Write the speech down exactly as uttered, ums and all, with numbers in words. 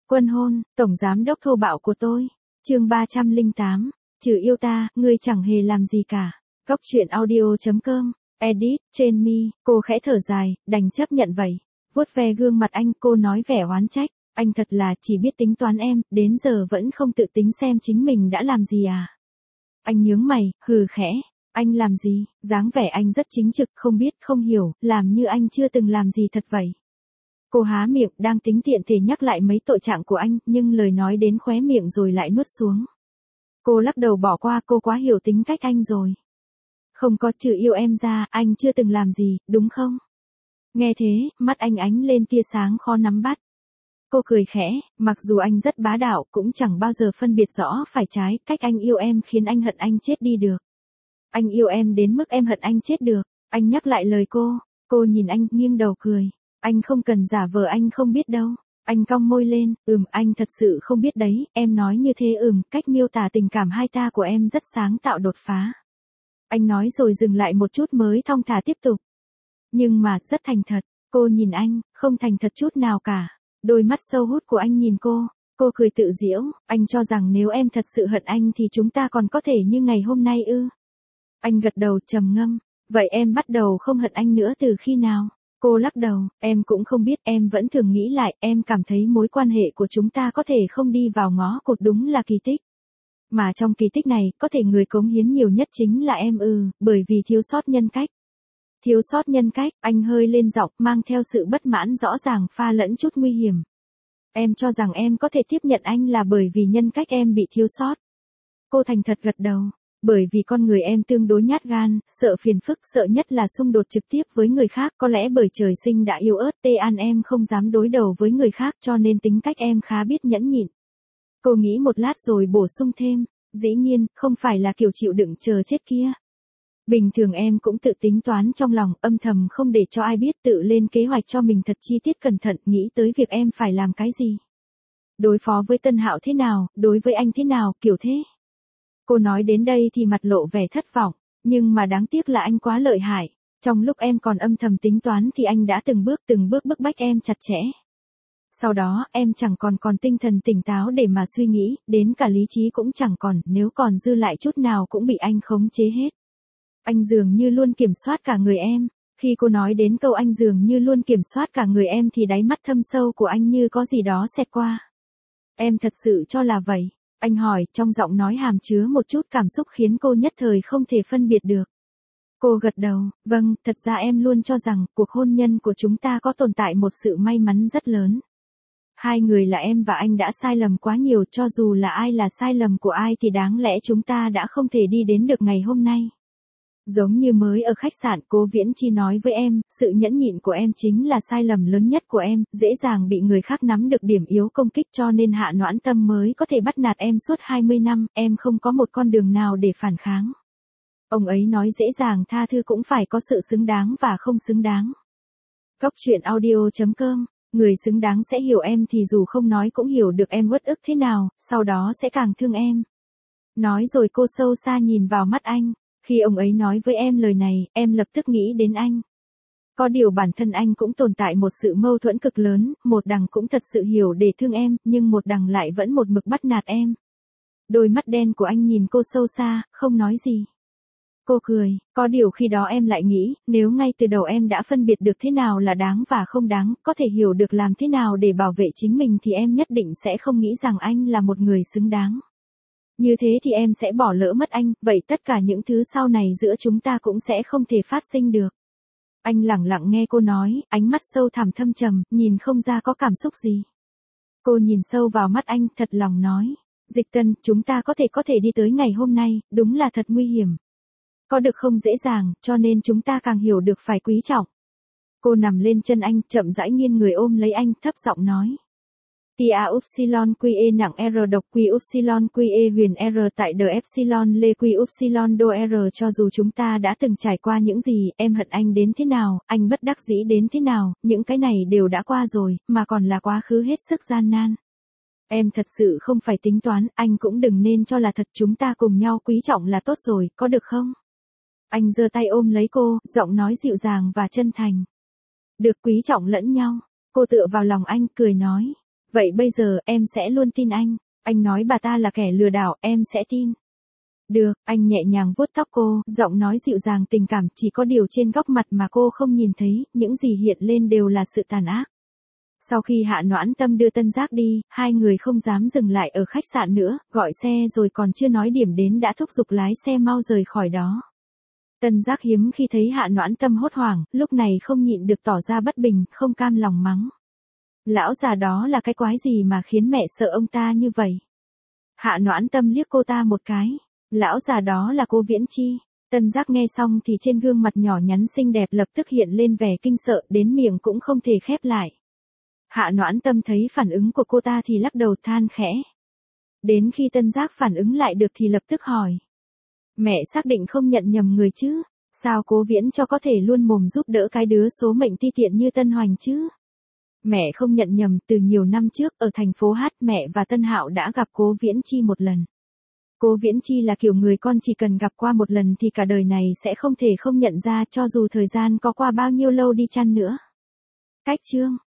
Quân hôn, tổng giám đốc thô bạo của tôi. Chương ba trăm lẻ tám. Trừ yêu ta, ngươi chẳng hề làm gì cả. Góc truyện audio chấm com. Edit, trên mi, cô khẽ thở dài, đành chấp nhận vậy. Vuốt ve gương mặt anh, cô nói vẻ oán trách. Anh thật là chỉ biết tính toán em, đến giờ vẫn không tự tính xem chính mình đã làm gì à. Anh nhướng mày, hừ khẽ. Anh làm gì? Dáng vẻ anh rất chính trực, không biết, không hiểu, làm như anh chưa từng làm gì thật vậy. Cô há miệng, đang tính tiện thể nhắc lại mấy tội trạng của anh, nhưng lời nói đến khóe miệng rồi lại nuốt xuống. Cô lắc đầu bỏ qua, cô quá hiểu tính cách anh rồi. Không có, trừ yêu em ra, anh chưa từng làm gì, đúng không? Nghe thế, mắt anh ánh lên tia sáng khó nắm bắt. Cô cười khẽ, mặc dù anh rất bá đạo, cũng chẳng bao giờ phân biệt rõ phải trái, cách anh yêu em khiến anh hận anh chết đi được. Anh yêu em đến mức em hận anh chết được. Anh nhắc lại lời cô, cô nhìn anh, nghiêng đầu cười. Anh không cần giả vờ anh không biết đâu. Anh cong môi lên, ừm, anh thật sự không biết đấy, em nói như thế ừm, cách miêu tả tình cảm hai ta của em rất sáng tạo đột phá. Anh nói rồi dừng lại một chút mới thong thả tiếp tục. Nhưng mà, rất thành thật, cô nhìn anh, không thành thật chút nào cả. Đôi mắt sâu hút của anh nhìn cô, cô cười tự giễu, anh cho rằng nếu em thật sự hận anh thì chúng ta còn có thể như ngày hôm nay ư. Anh gật đầu trầm ngâm, vậy em bắt đầu không hận anh nữa từ khi nào? Cô lắc đầu, em cũng không biết, em vẫn thường nghĩ lại, em cảm thấy mối quan hệ của chúng ta có thể không đi vào ngõ cụt đúng là kỳ tích. Mà trong kỳ tích này, có thể người cống hiến nhiều nhất chính là em ư, bởi vì thiếu sót nhân cách. Thiếu sót nhân cách, anh hơi lên giọng, mang theo sự bất mãn rõ ràng pha lẫn chút nguy hiểm. Em cho rằng em có thể tiếp nhận anh là bởi vì nhân cách em bị thiếu sót. Cô thành thật gật đầu. Bởi vì con người em tương đối nhát gan, sợ phiền phức, sợ nhất là xung đột trực tiếp với người khác, có lẽ bởi trời sinh đã yếu ớt, tê an em không dám đối đầu với người khác cho nên tính cách em khá biết nhẫn nhịn. Cô nghĩ một lát rồi bổ sung thêm, dĩ nhiên, không phải là kiểu chịu đựng chờ chết kia. Bình thường em cũng tự tính toán trong lòng, âm thầm không để cho ai biết, tự lên kế hoạch cho mình thật chi tiết cẩn thận, nghĩ tới việc em phải làm cái gì. Đối phó với Tân Hạo thế nào, đối với anh thế nào, kiểu thế. Cô nói đến đây thì mặt lộ vẻ thất vọng, nhưng mà đáng tiếc là anh quá lợi hại. Trong lúc em còn âm thầm tính toán thì anh đã từng bước từng bước bức bách em chặt chẽ. Sau đó, em chẳng còn còn tinh thần tỉnh táo để mà suy nghĩ, đến cả lý trí cũng chẳng còn, nếu còn dư lại chút nào cũng bị anh khống chế hết. Anh dường như luôn kiểm soát cả người em. Khi cô nói đến câu anh dường như luôn kiểm soát cả người em thì đáy mắt thâm sâu của anh như có gì đó xẹt qua. Em thật sự cho là vậy? Anh hỏi, trong giọng nói hàm chứa một chút cảm xúc khiến cô nhất thời không thể phân biệt được. Cô gật đầu, vâng, thật ra em luôn cho rằng cuộc hôn nhân của chúng ta có tồn tại một sự may mắn rất lớn. Hai người là em và anh đã sai lầm quá nhiều, cho dù là ai là sai lầm của ai thì đáng lẽ chúng ta đã không thể đi đến được ngày hôm nay. Giống như mới ở khách sạn, Cố Viễn Chi nói với em, sự nhẫn nhịn của em chính là sai lầm lớn nhất của em, dễ dàng bị người khác nắm được điểm yếu công kích cho nên Hạ Noãn Tâm mới có thể bắt nạt em suốt hai mươi năm, em không có một con đường nào để phản kháng. Ông ấy nói dễ dàng tha thứ cũng phải có sự xứng đáng và không xứng đáng. Góc truyện audio chấm com, người xứng đáng sẽ hiểu em thì dù không nói cũng hiểu được em uất ức thế nào, sau đó sẽ càng thương em. Nói rồi cô sâu xa nhìn vào mắt anh. Khi ông ấy nói với em lời này, em lập tức nghĩ đến anh. Có điều bản thân anh cũng tồn tại một sự mâu thuẫn cực lớn, một đằng cũng thật sự hiểu để thương em, nhưng một đằng lại vẫn một mực bắt nạt em. Đôi mắt đen của anh nhìn cô sâu xa, không nói gì. Cô cười, có điều khi đó em lại nghĩ, nếu ngay từ đầu em đã phân biệt được thế nào là đáng và không đáng, có thể hiểu được làm thế nào để bảo vệ chính mình thì em nhất định sẽ không nghĩ rằng anh là một người xứng đáng. Như thế thì em sẽ bỏ lỡ mất anh, vậy tất cả những thứ sau này giữa chúng ta cũng sẽ không thể phát sinh được. Anh lẳng lặng nghe cô nói, ánh mắt sâu thẳm thâm trầm, nhìn không ra có cảm xúc gì. Cô nhìn sâu vào mắt anh, thật lòng nói, Dịch Tân, chúng ta có thể có thể đi tới ngày hôm nay, đúng là thật nguy hiểm. Có được không dễ dàng, cho nên chúng ta càng hiểu được phải quý trọng. Cô nằm lên chân anh, chậm rãi nghiêng người ôm lấy anh, thấp giọng nói. Tia upsilon quy e nặng R độc quy upsilon quy e huyền R tại đờ epsilon lê quy upsilon đô R cho dù chúng ta đã từng trải qua những gì, em hận anh đến thế nào, anh bất đắc dĩ đến thế nào, những cái này đều đã qua rồi, mà còn là quá khứ hết sức gian nan. Em thật sự không phải tính toán, anh cũng đừng nên cho là thật, chúng ta cùng nhau quý trọng là tốt rồi, có được không? Anh giơ tay ôm lấy cô, giọng nói dịu dàng và chân thành. Được quý trọng lẫn nhau. Cô tựa vào lòng anh, cười nói. Vậy bây giờ em sẽ luôn tin anh. Anh nói bà ta là kẻ lừa đảo, em sẽ tin. Được, anh nhẹ nhàng vuốt tóc cô, giọng nói dịu dàng tình cảm, chỉ có điều trên góc mặt mà cô không nhìn thấy, những gì hiện lên đều là sự tàn ác. Sau khi Hạ Noãn Tâm đưa Tân Giác đi, hai người không dám dừng lại ở khách sạn nữa, gọi xe rồi còn chưa nói điểm đến đã thúc giục lái xe mau rời khỏi đó. Tân Giác hiếm khi thấy Hạ Noãn Tâm hốt hoảng, lúc này không nhịn được tỏ ra bất bình, không cam lòng mắng. Lão già đó là cái quái gì mà khiến mẹ sợ ông ta như vậy? Hạ Noãn Tâm liếc cô ta một cái. Lão già đó là Cố Viễn Chi. Tân Giác nghe xong thì trên gương mặt nhỏ nhắn xinh đẹp lập tức hiện lên vẻ kinh sợ, đến miệng cũng không thể khép lại. Hạ Noãn Tâm thấy phản ứng của cô ta thì lắc đầu than khẽ. Đến khi Tân Giác phản ứng lại được thì lập tức hỏi. Mẹ xác định không nhận nhầm người chứ? Sao Cố Viễn cho có thể luôn mồm giúp đỡ cái đứa số mệnh ti tiện như Tân Hoành chứ? Mẹ không nhận nhầm, từ nhiều năm trước ở thành phố Hát mẹ và Tân Hạo đã gặp Cố Viễn Chi một lần. Cố Viễn Chi là kiểu người con chỉ cần gặp qua một lần thì cả đời này sẽ không thể không nhận ra cho dù thời gian có qua bao nhiêu lâu đi chăng nữa. Cách chương